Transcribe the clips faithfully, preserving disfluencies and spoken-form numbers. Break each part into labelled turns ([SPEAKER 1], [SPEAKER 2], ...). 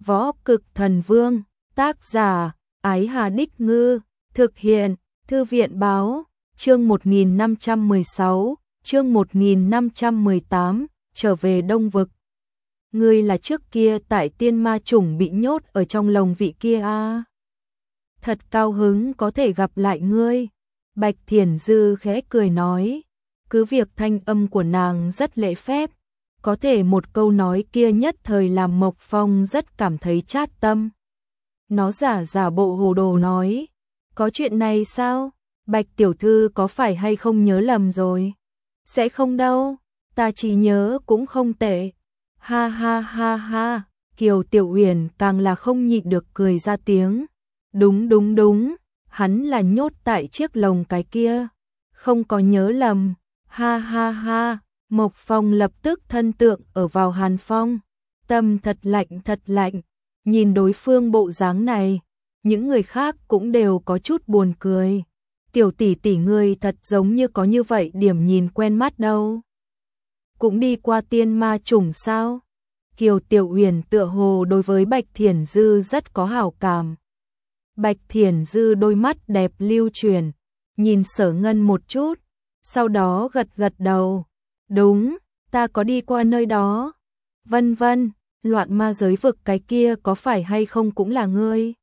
[SPEAKER 1] Võ Cực Thần Vương, tác giả, Ái Hà Đích Ngư, thực hiện, Thư viện Báo, chương một nghìn năm trăm mười sáu, chương một nghìn năm trăm mười tám, trở về Đông Vực. Ngươi là trước kia tại tiên ma chủng bị nhốt ở trong lồng vị kia à? Thật cao hứng có thể gặp lại ngươi. Bạch Thiển Dư khẽ cười nói, cứ việc thanh âm của nàng rất lễ phép, có thể một câu nói kia nhất thời làm Mộc Phong rất cảm thấy chát tâm. Nó giả giả bộ hồ đồ nói, có chuyện này sao? Bạch tiểu thư có phải hay không nhớ lầm rồi? Sẽ không đâu, ta chỉ nhớ cũng không tệ. Ha ha ha ha, Kiều Tiểu Uyển càng là không nhịn được cười ra tiếng. Đúng đúng đúng, hắn là nhốt tại chiếc lồng cái kia, không có nhớ lầm. Ha ha ha, Mộc Phong lập tức thân tượng ở vào Hàn Phong, tâm thật lạnh thật lạnh, nhìn đối phương bộ dáng này, những người khác cũng đều có chút buồn cười. Tiểu tỷ tỷ ngươi thật giống như có như vậy điểm nhìn quen mắt đâu. Cũng đi qua tiên ma chủng sao? Kiều Tiểu Uyển tựa hồ đối với Bạch Thiển Dư rất có hảo cảm. Bạch Thiển Dư đôi mắt đẹp lưu chuyển, nhìn Sở Ngân một chút, sau đó gật gật đầu. Đúng, ta có đi qua nơi đó. Vân vân, loạn ma giới vực cái kia có phải hay không cũng là ngươi?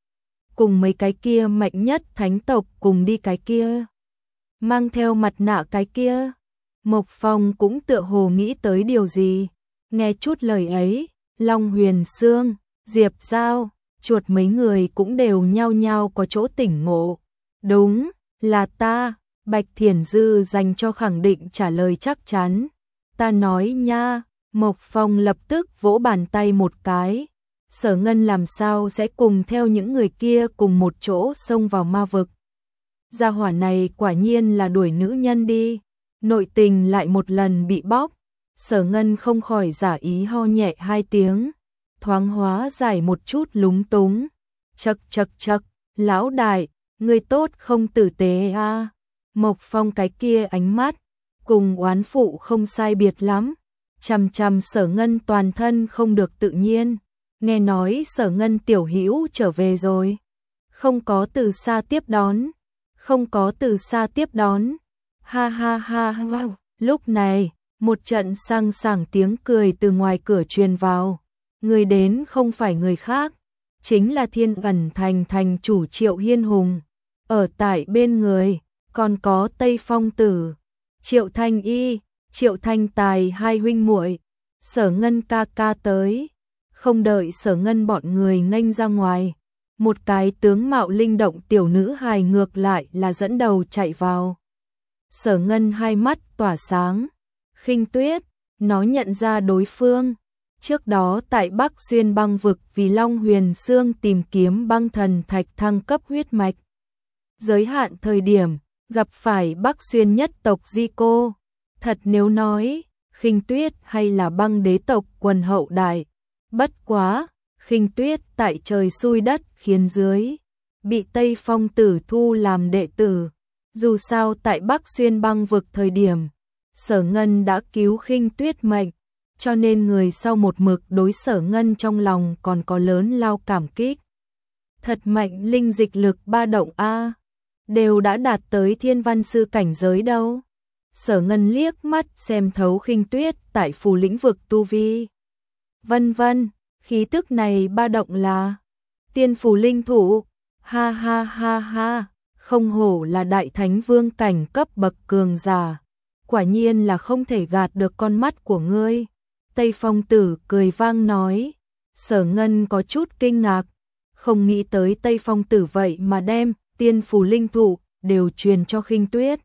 [SPEAKER 1] Cùng mấy cái kia mạnh nhất thánh tộc cùng đi cái kia. Mang theo mặt nạ cái kia. Mộc Phong cũng tựa hồ nghĩ tới điều gì. Nghe chút lời ấy, Long Huyền Sương, Diệp Giao, chuột mấy người cũng đều nhao nhao có chỗ tỉnh ngộ. Đúng, là ta. Bạch Thiển Dư dành cho khẳng định trả lời chắc chắn. Ta nói nha. Mộc Phong lập tức vỗ bàn tay một cái. Sở Ngân làm sao sẽ cùng theo những người kia cùng một chỗ xông vào ma vực. Gia hỏa này quả nhiên là đuổi nữ nhân đi. Nội tình lại một lần bị bóc. Sở Ngân không khỏi giả ý ho nhẹ hai tiếng, thoáng hóa giải một chút lúng túng. Chậc chậc chậc, lão đại, ngươi tốt không tử tế a. À. Mộc Phong cái kia ánh mắt, cùng oán phụ không sai biệt lắm. Chằm chằm Sở Ngân toàn thân không được tự nhiên. Nghe nói Sở Ngân tiểu hữu trở về rồi. Không có từ xa tiếp đón. Không có từ xa tiếp đón. Ha ha ha ha. Lúc này, một trận sang sảng tiếng cười từ ngoài cửa truyền vào. Người đến không phải người khác, chính là Thiên Ẩn Thành thành chủ Triệu Hiên Hùng. Ở tại bên người, còn có Tây Phong Tử, Triệu Thanh Y, Triệu Thanh Tài hai huynh muội. Sở Ngân ca ca tới. Không đợi Sở Ngân bọn người nghênh ra ngoài, một cái tướng mạo linh động tiểu nữ hài ngược lại là dẫn đầu chạy vào. Sở Ngân hai mắt tỏa sáng. Khinh Tuyết, nó nhận ra đối phương. Trước đó tại Bắc Xuyên băng vực vì Long Huyền Sương tìm kiếm băng thần thạch thăng cấp huyết mạch. Giới hạn thời điểm, gặp phải Bắc Xuyên nhất tộc Di Cô. Thật nếu nói, Khinh Tuyết hay là băng đế tộc quần hậu đại. Bất quá, Khinh Tuyết tại trời xui đất khiến dưới, bị Tây Phong Tử thu làm đệ tử. Dù sao tại Bắc Xuyên băng vực thời điểm, Sở Ngân đã cứu Khinh Tuyết mệnh, cho nên người sau một mực đối Sở Ngân trong lòng còn có lớn lao cảm kích. Thật mạnh linh dịch lực ba động a, đều đã đạt tới thiên văn sư cảnh giới đâu. Sở Ngân liếc mắt xem thấu Khinh Tuyết tại phù lĩnh vực tu vi. Vân vân, khí tức này ba động là tiên phù linh thủ. Ha ha ha ha, không hổ là đại thánh vương cảnh cấp bậc cường giả. Quả nhiên là không thể gạt được con mắt của ngươi. Tây Phong Tử cười vang nói. Sở Ngân có chút kinh ngạc, không nghĩ tới Tây Phong Tử vậy mà đem tiên phù linh thủ đều truyền cho Khinh Tuyết.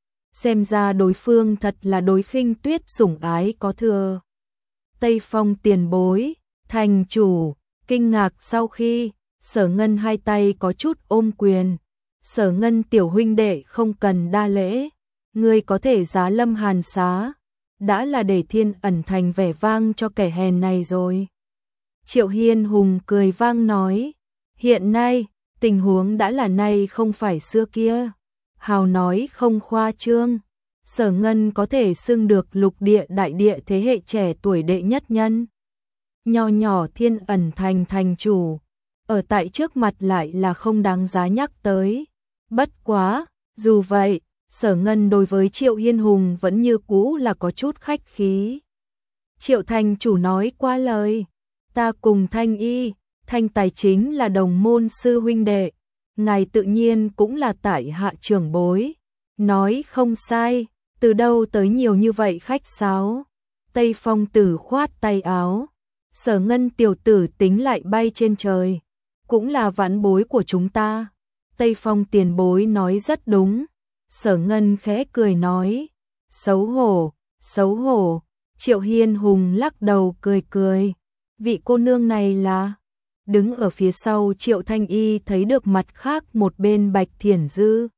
[SPEAKER 1] Xem ra đối phương thật là đối Khinh Tuyết sủng ái có thừa. Tây Phong tiền bối, thành chủ, kinh ngạc sau khi Sở Ngân hai tay có chút ôm quyền. Sở Ngân tiểu huynh đệ không cần đa lễ, ngươi có thể giá lâm hàn xá, đã là để Thiên Ẩn Thành vẻ vang cho kẻ hèn này rồi. Triệu Hiên Hùng cười vang nói, hiện nay, tình huống đã là nay không phải xưa kia. Hào nói không khoa trương, Sở Ngân có thể xưng được lục địa đại địa thế hệ trẻ tuổi đệ nhất nhân. nho nhỏ Thiên Ẩn Thành thành chủ, ở tại trước mặt lại là không đáng giá nhắc tới. Bất quá, dù vậy, Sở Ngân đối với Triệu Hiên Hùng vẫn như cũ là có chút khách khí. Triệu thành chủ nói qua lời, ta cùng Thanh Y, Thanh Tài chính là đồng môn sư huynh đệ, ngài tự nhiên cũng là tại hạ trưởng bối. Nói không sai, từ đâu tới nhiều như vậy khách sáo. Tây Phong Tử khoát tay áo, Sở Ngân tiểu tử tính lại bay trên trời, cũng là vãn bối của chúng ta. Tây Phong tiền bối nói rất đúng. Sở Ngân khẽ cười nói, xấu hổ, xấu hổ. Triệu Hiên Hùng lắc đầu cười cười, vị cô nương này là... Đứng ở phía sau Triệu Thanh Y thấy được mặt khác một bên Bạch Thiển Dư.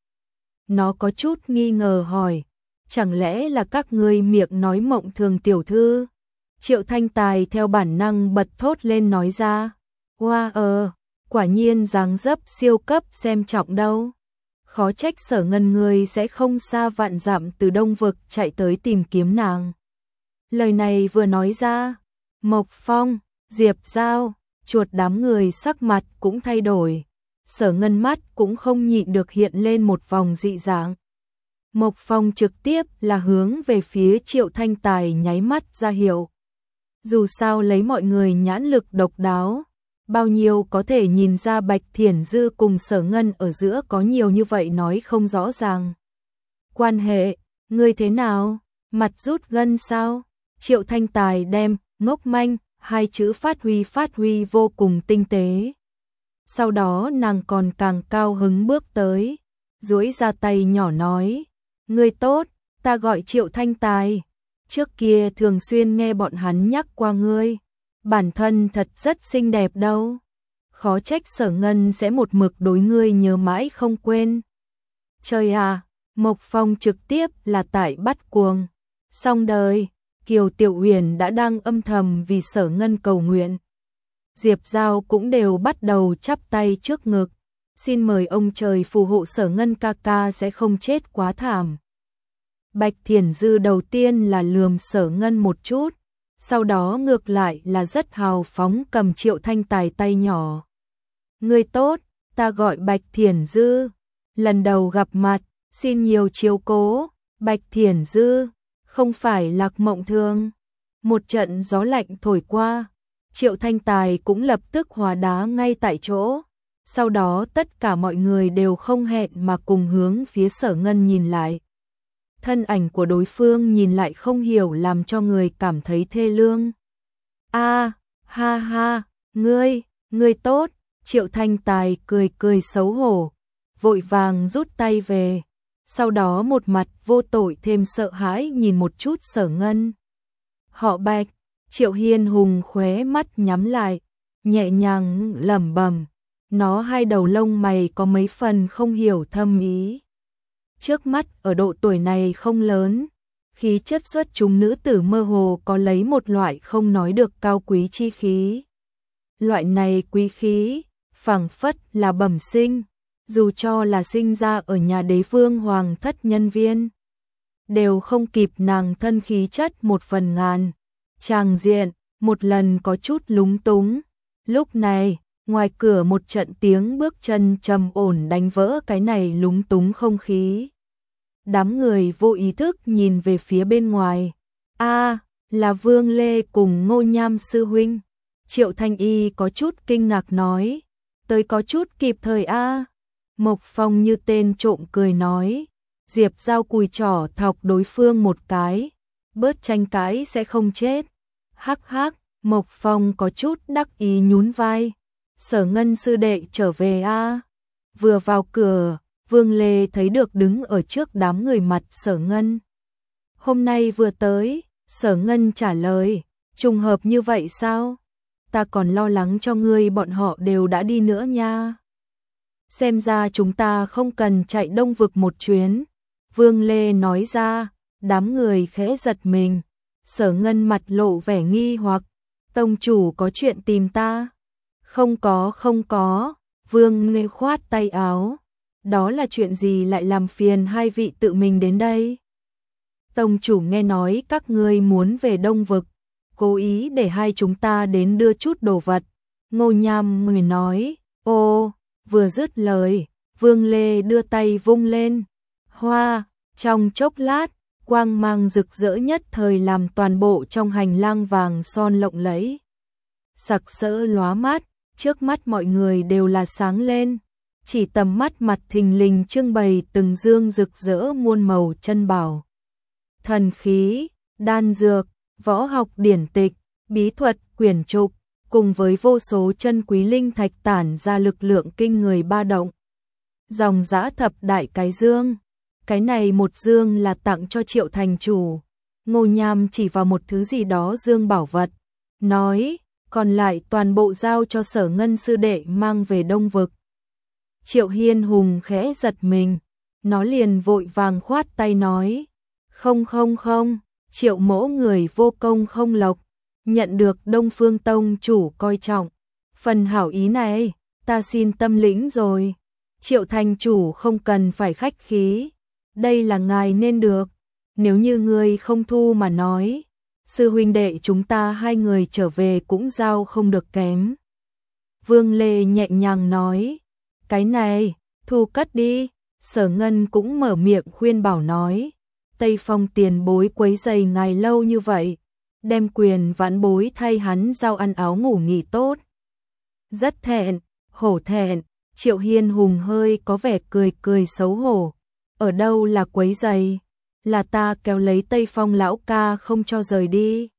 [SPEAKER 1] Nó có chút nghi ngờ hỏi, chẳng lẽ là các ngươi miệng nói Mộng Thường tiểu thư? Triệu Thanh Tài theo bản năng bật thốt lên nói ra, hoa ờ, quả nhiên dáng dấp siêu cấp xem trọng đâu. Khó trách Sở Ngân người sẽ không xa vạn dặm từ Đông Vực chạy tới tìm kiếm nàng. Lời này vừa nói ra, Mộc Phong, Diệp Giao, chuột đám người sắc mặt cũng thay đổi. Sở Ngân mắt cũng không nhịn được hiện lên một vòng dị dạng. Mộc Phong trực tiếp là hướng về phía Triệu Thanh Tài nháy mắt ra hiệu. Dù sao lấy mọi người nhãn lực độc đáo, bao nhiêu có thể nhìn ra Bạch Thiển Dư cùng Sở Ngân ở giữa có nhiều như vậy nói không rõ ràng. Quan hệ, ngươi thế nào? Mặt rút gân sao? Triệu Thanh Tài đem ngốc manh hai chữ phát huy phát huy vô cùng tinh tế. Sau đó nàng còn càng cao hứng bước tới, duỗi ra tay nhỏ nói, ngươi tốt, ta gọi Triệu Thanh Tài, trước kia thường xuyên nghe bọn hắn nhắc qua ngươi, bản thân thật rất xinh đẹp đâu, khó trách Sở Ngân sẽ một mực đối ngươi nhớ mãi không quên. Trời à, Mộc Phong trực tiếp là tại bắt cuồng, xong đời. Kiều Tiểu Uyển đã đang âm thầm vì Sở Ngân cầu nguyện. Diệp Giao cũng đều bắt đầu chắp tay trước ngực, xin mời ông trời phù hộ Sở Ngân ca ca sẽ không chết quá thảm. Bạch Thiển Dư đầu tiên là lườm Sở Ngân một chút, sau đó ngược lại là rất hào phóng cầm Triệu Thanh Tài tay nhỏ. Ngươi tốt, ta gọi Bạch Thiển Dư, lần đầu gặp mặt, xin nhiều chiếu cố. Bạch Thiển Dư, không phải Lạc Mộng Thường. Một trận gió lạnh thổi qua, Triệu Thanh Tài cũng lập tức hóa đá ngay tại chỗ. Sau đó tất cả mọi người đều không hẹn mà cùng hướng phía Sở Ngân nhìn lại. Thân ảnh của đối phương nhìn lại không hiểu làm cho người cảm thấy thê lương. A, ha ha, ngươi, ngươi tốt. Triệu Thanh Tài cười cười xấu hổ, vội vàng rút tay về. Sau đó một mặt vô tội thêm sợ hãi nhìn một chút Sở Ngân. Họ Bạch, Triệu Hiên Hùng khóe mắt nhắm lại, nhẹ nhàng lẩm bẩm, nó hai đầu lông mày có mấy phần không hiểu thâm ý. Trước mắt ở độ tuổi này không lớn, khí chất xuất chúng nữ tử mơ hồ có lấy một loại không nói được cao quý chi khí. Loại này quý khí, phảng phất là bẩm sinh. Dù cho là sinh ra ở nhà đế vương hoàng thất nhân viên, đều không kịp nàng thân khí chất một phần ngàn. Tràng diện, một lần có chút lúng túng. Lúc này, ngoài cửa một trận tiếng bước chân trầm ổn đánh vỡ cái này lúng túng không khí. Đám người vô ý thức nhìn về phía bên ngoài. A, là Vương Lê cùng Ngô Nham sư huynh. Triệu Thanh Y có chút kinh ngạc nói, tới có chút kịp thời a. Mộc Phong như tên trộm cười nói, Diệp Giao cùi trỏ thọc đối phương một cái, bớt tranh cãi sẽ không chết. Hắc hắc, Mộc Phong có chút đắc ý nhún vai, Sở Ngân sư đệ trở về a. Vừa vào cửa, Vương Lê thấy được đứng ở trước đám người mặt Sở Ngân. Hôm nay vừa tới, Sở Ngân trả lời, trùng hợp như vậy sao? Ta còn lo lắng cho ngươi bọn họ đều đã đi nữa nha. Xem ra chúng ta không cần chạy Đông Vực một chuyến. Vương Lê nói ra, đám người khẽ giật mình. Sở Ngân mặt lộ vẻ nghi hoặc, tông chủ có chuyện tìm ta? Không có không có, Vương Lê khoát tay áo. Đó là chuyện gì lại làm phiền hai vị tự mình đến đây? Tông chủ nghe nói các ngươi muốn về Đông Vực, cố ý để hai chúng ta đến đưa chút đồ vật. Ngô Nham người nói, ô, vừa dứt lời, Vương Lê đưa tay vung lên. Hoa, trong chốc lát, quang mang rực rỡ nhất thời làm toàn bộ trong hành lang vàng son lộng lẫy. Sặc sỡ lóa mắt, trước mắt mọi người đều là sáng lên. Chỉ tầm mắt mặt thình lình trưng bày từng dương rực rỡ muôn màu chân bảo. Thần khí, đan dược, võ học điển tịch, bí thuật, quyển trục, cùng với vô số chân quý linh thạch tản ra lực lượng kinh người ba động. Dòng dã thập đại cái dương. Cái này một dương là tặng cho Triệu thành chủ. Ngô Nham chỉ vào một thứ gì đó dương bảo vật, nói, còn lại toàn bộ giao cho Sở Ngân sư đệ mang về Đông Vực. Triệu Hiên Hùng khẽ giật mình, nó liền vội vàng khoát tay nói, không không không, Triệu mỗ người vô công không lộc, nhận được Đông Phương Tông chủ coi trọng. Phần hảo ý này, ta xin tâm lĩnh rồi. Triệu thành chủ không cần phải khách khí, đây là ngài nên được, nếu như ngươi không thu mà nói, sư huynh đệ chúng ta hai người trở về cũng giao không được kém. Vương Lê nhẹ nhàng nói, cái này, thu cất đi. Sở Ngân cũng mở miệng khuyên bảo nói, Tây Phong tiền bối quấy rầy ngài lâu như vậy, đem quyền vãn bối thay hắn giao ăn áo ngủ nghỉ tốt. Rất thẹn, hổ thẹn. Triệu Hiên Hùng hơi có vẻ cười cười xấu hổ. Ở đâu là quấy rầy, là ta kéo lấy Tây Phong lão ca không cho rời đi.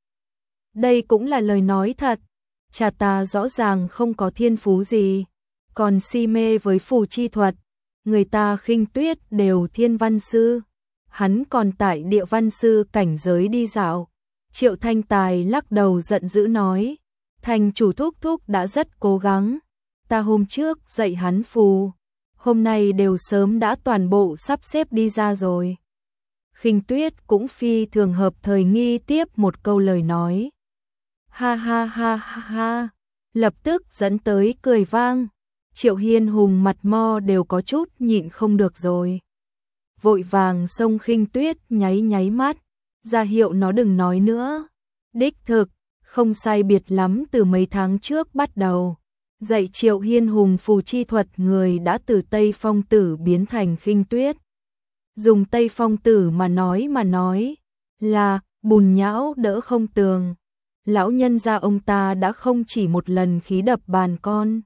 [SPEAKER 1] Đây cũng là lời nói thật, cha ta rõ ràng không có thiên phú gì, còn si mê với phù chi thuật, người ta Khinh Tuyết đều thiên văn sư, hắn còn tại địa văn sư cảnh giới đi dạo. Triệu Thanh Tài lắc đầu giận dữ nói, thành chủ thúc thúc đã rất cố gắng, ta hôm trước dạy hắn phù, hôm nay đều sớm đã toàn bộ sắp xếp đi ra rồi. Khinh Tuyết cũng phi thường hợp thời nghi tiếp một câu lời nói. Ha ha ha ha ha, lập tức dẫn tới cười vang. Triệu Hiên Hùng mặt mo đều có chút nhịn không được rồi. Vội vàng xông Khinh Tuyết nháy nháy mắt, ra hiệu nó đừng nói nữa. Đích thực, không sai biệt lắm từ mấy tháng trước bắt đầu. Dạy Triệu Hiên Hùng phù chi thuật người đã từ Tây Phong Tử biến thành Khinh Tuyết. Dùng Tây Phong Tử mà nói mà nói, là bùn nhão đỡ không tường. Lão nhân gia ông ta đã không chỉ một lần khí đập bàn con.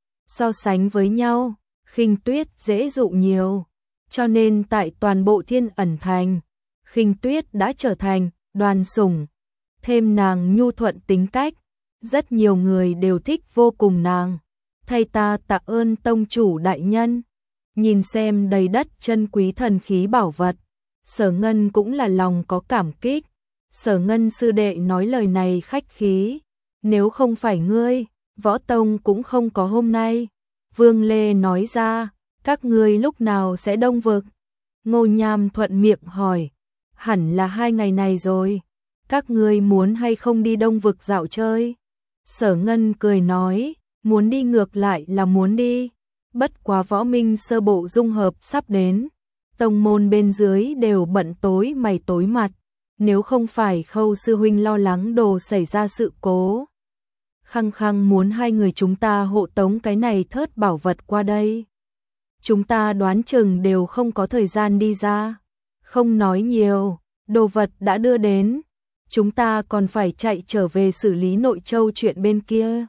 [SPEAKER 1] So sánh với nhau, Khinh Tuyết dễ dụ nhiều, cho nên tại toàn bộ Thiên Ẩn Thành, Khinh Tuyết đã trở thành đoàn sủng. Thêm nàng nhu thuận tính cách, rất nhiều người đều thích vô cùng nàng. Thay ta tạ ơn tông chủ đại nhân. Nhìn xem đầy đất chân quý thần khí bảo vật, Sở Ngân cũng là lòng có cảm kích. Sở Ngân sư đệ nói lời này khách khí, nếu không phải ngươi, võ tông cũng không có hôm nay. Vương Lê nói ra, các ngươi lúc nào sẽ Đông Vực? Ngô Nham thuận miệng hỏi, hẳn là hai ngày này rồi, các ngươi muốn hay không đi Đông Vực dạo chơi? Sở Ngân cười nói, muốn đi ngược lại là muốn đi, bất quá võ minh sơ bộ dung hợp sắp đến, tông môn bên dưới đều bận tối mày tối mặt, nếu không phải Khâu sư huynh lo lắng đồ xảy ra sự cố, khăng khăng muốn hai người chúng ta hộ tống cái này thớt bảo vật qua đây, chúng ta đoán chừng đều không có thời gian đi ra. Không nói nhiều, đồ vật đã đưa đến, chúng ta còn phải chạy trở về xử lý Nội Châu chuyện bên kia.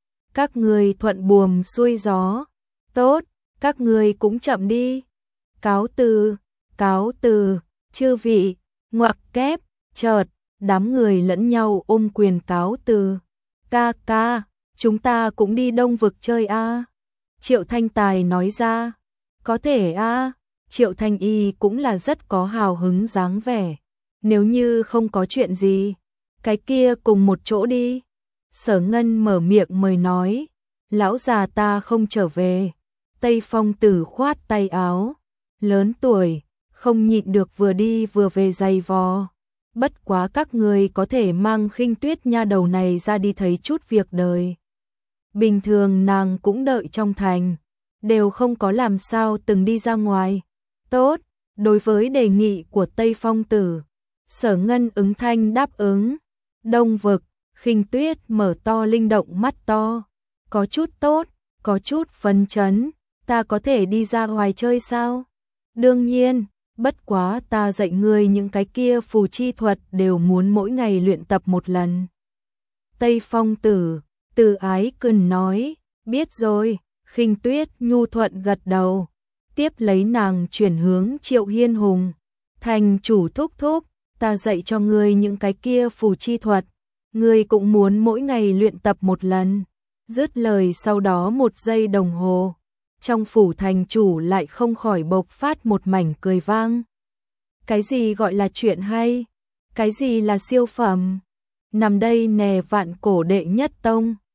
[SPEAKER 1] Các người thuận buồm xuôi gió. Tốt, các người cũng chậm đi. Cáo từ, cáo từ, chư vị, ngoặc kép, chợt, đám người lẫn nhau ôm quyền cáo từ. Ca ca, chúng ta cũng đi Đông Vực chơi a. Triệu Thanh Tài nói ra, có thể a. Triệu Thanh Y cũng là rất có hào hứng dáng vẻ. Nếu như không có chuyện gì, cái kia cùng một chỗ đi. Sở Ngân mở miệng mời nói, lão già ta không trở về. Tây Phong Tử khoát tay áo, lớn tuổi, không nhịn được vừa đi vừa về giày vò. Bất quá các người có thể mang Khinh Tuyết nha đầu này ra đi thấy chút việc đời. Bình thường nàng cũng đợi trong thành, đều không có làm sao từng đi ra ngoài. Tốt, đối với đề nghị của Tây Phong Tử, Sở Ngân ứng thanh đáp ứng. Đông Vực, Khinh Tuyết mở to linh động mắt to, có chút tốt, có chút phấn chấn, ta có thể đi ra ngoài chơi sao? Đương nhiên, bất quá ta dạy ngươi những cái kia phù chi thuật đều muốn mỗi ngày luyện tập một lần. Tây Phong Tử, Từ Ái Cần nói, biết rồi. Khinh Tuyết nhu thuận gật đầu, tiếp lấy nàng chuyển hướng Triệu Hiên Hùng, thành chủ thúc thúc, ta dạy cho ngươi những cái kia phù chi thuật, ngươi cũng muốn mỗi ngày luyện tập một lần. Dứt lời sau đó một giây đồng hồ, trong phủ thành chủ lại không khỏi bộc phát một mảnh cười vang. Cái gì gọi là chuyện hay? Cái gì là siêu phẩm? Nằm đây nè vạn cổ đệ nhất tông.